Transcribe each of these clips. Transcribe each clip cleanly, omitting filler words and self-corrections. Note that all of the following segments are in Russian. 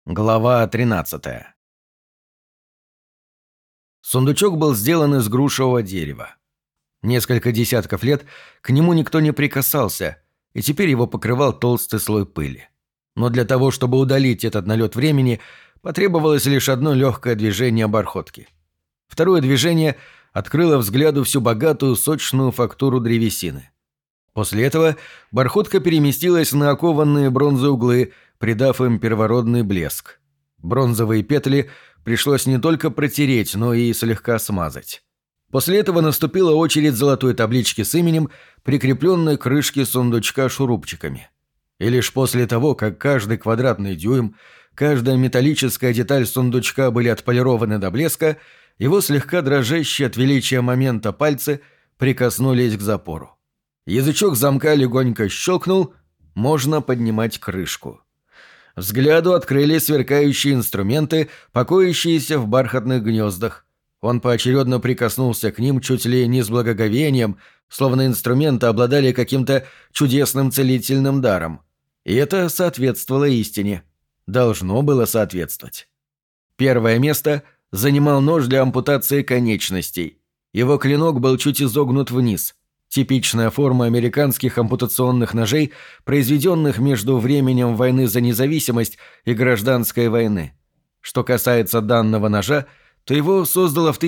Глава 13. Сундучок был сделан из грушевого дерева. Несколько десятков лет к нему никто не прикасался, и теперь его покрывал толстый слой пыли. Но для того, чтобы удалить этот налет времени, потребовалось лишь одно легкое движение бархотки. Второе движение открыло взгляду всю богатую сочную фактуру древесины. После этого бархотка переместилась на окованные бронзой углы, придав им первородный блеск. Бронзовые петли пришлось не только протереть, но и слегка смазать. После этого наступила очередь золотой таблички с именем, прикрепленной к крышке сундучка шурупчиками. И лишь после того, как каждый квадратный дюйм, каждая металлическая деталь сундучка были отполированы до блеска, его слегка дрожащие от величия момента пальцы прикоснулись к запору. Язычок замка легонько щелкнул, можно поднимать крышку. Взгляду открылись сверкающие инструменты, покоящиеся в бархатных гнездах. Он поочередно прикоснулся к ним чуть ли не с благоговением, словно инструменты обладали каким-то чудесным целительным даром. И это соответствовало истине. Должно было соответствовать. Первое место занимал нож для ампутации конечностей. Его клинок был чуть изогнут вниз. Типичная форма американских ампутационных ножей, произведенных между временем войны за независимость и гражданской войны. Что касается данного ножа, то его создала в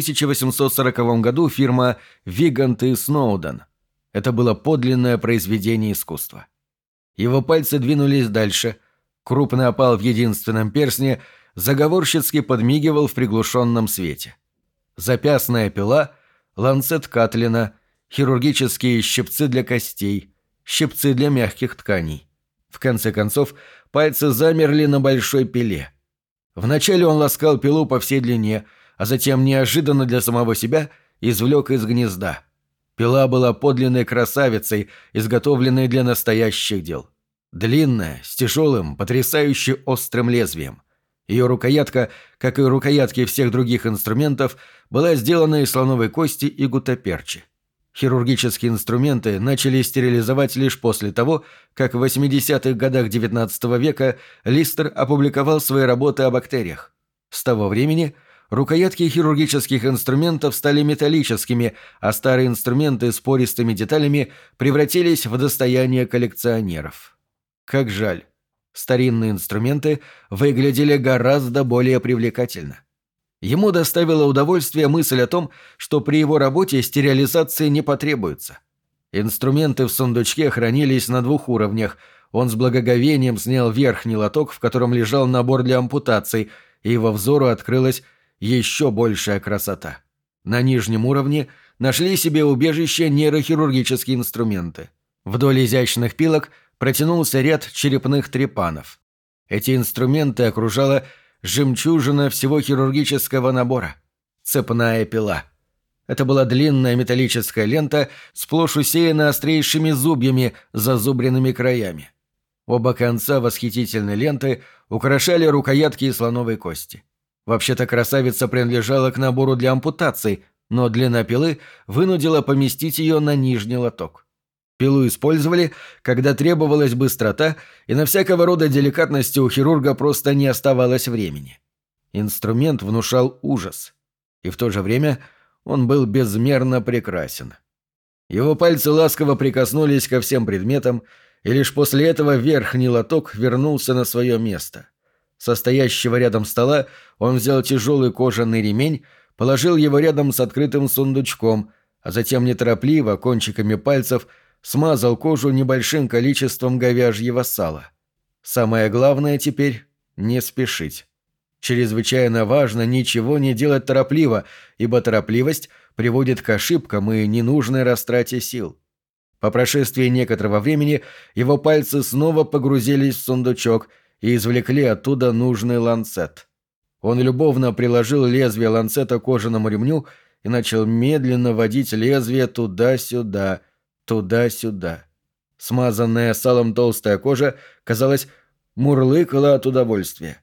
1840 году фирма «Вигант и Сноуден». Это было подлинное произведение искусства. Его пальцы двинулись дальше. Крупный опал в единственном перстне заговорщицки подмигивал в приглушенном свете. Запястная пила, ланцет Катлина, хирургические щипцы для костей, щипцы для мягких тканей. В конце концов, пальцы замерли на большой пиле. Вначале он ласкал пилу по всей длине, а затем неожиданно для самого себя извлек из гнезда. Пила была подлинной красавицей, изготовленной для настоящих дел. Длинная, с тяжелым, потрясающе острым лезвием. Ее рукоятка, как и рукоятки всех других инструментов, была сделана из слоновой кости и гуттаперчи. Хирургические инструменты начали стерилизовать лишь после того, как в 80-х годах XIX века Листер опубликовал свои работы о бактериях. С того времени рукоятки хирургических инструментов стали металлическими, а старые инструменты с пористыми деталями превратились в достояние коллекционеров. Как жаль. Старинные инструменты выглядели гораздо более привлекательно. Ему доставила удовольствие мысль о том, что при его работе стерилизации не потребуется. Инструменты в сундучке хранились на 2 уровнях. Он с благоговением снял верхний лоток, в котором лежал набор для ампутаций, и его взору открылась еще большая красота. На нижнем уровне нашли себе убежище нейрохирургические инструменты. Вдоль изящных пилок протянулся ряд черепных трепанов. Эти инструменты окружала жемчужина всего хирургического набора – цепная пила. Это была длинная металлическая лента, сплошь усеяна острейшими зубьями с зазубренными краями. Оба конца восхитительной ленты украшали рукоятки из слоновой кости. Вообще-то красавица принадлежала к набору для ампутаций, но длина пилы вынудила поместить ее на нижний лоток. Пилу использовали, когда требовалась быстрота, и на всякого рода деликатности у хирурга просто не оставалось времени. Инструмент внушал ужас. И в то же время он был безмерно прекрасен. Его пальцы ласково прикоснулись ко всем предметам, и лишь после этого верхний лоток вернулся на свое место. Со стоящего рядом стола он взял тяжелый кожаный ремень, положил его рядом с открытым сундучком, а затем неторопливо, кончиками пальцев, смазал кожу небольшим количеством говяжьего сала. Самое главное теперь – не спешить. Чрезвычайно важно ничего не делать торопливо, ибо торопливость приводит к ошибкам и ненужной растрате сил. По прошествии некоторого времени его пальцы снова погрузились в сундучок и извлекли оттуда нужный ланцет. Он любовно приложил лезвие ланцета к кожаному ремню и начал медленно водить лезвие туда-сюда, туда-сюда. Смазанная салом толстая кожа, казалось, мурлыкала от удовольствия.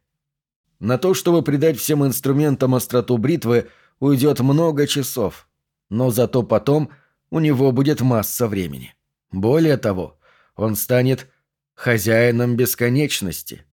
На то, чтобы придать всем инструментам остроту бритвы, уйдет много часов, но зато потом у него будет масса времени. Более того, он станет хозяином бесконечности.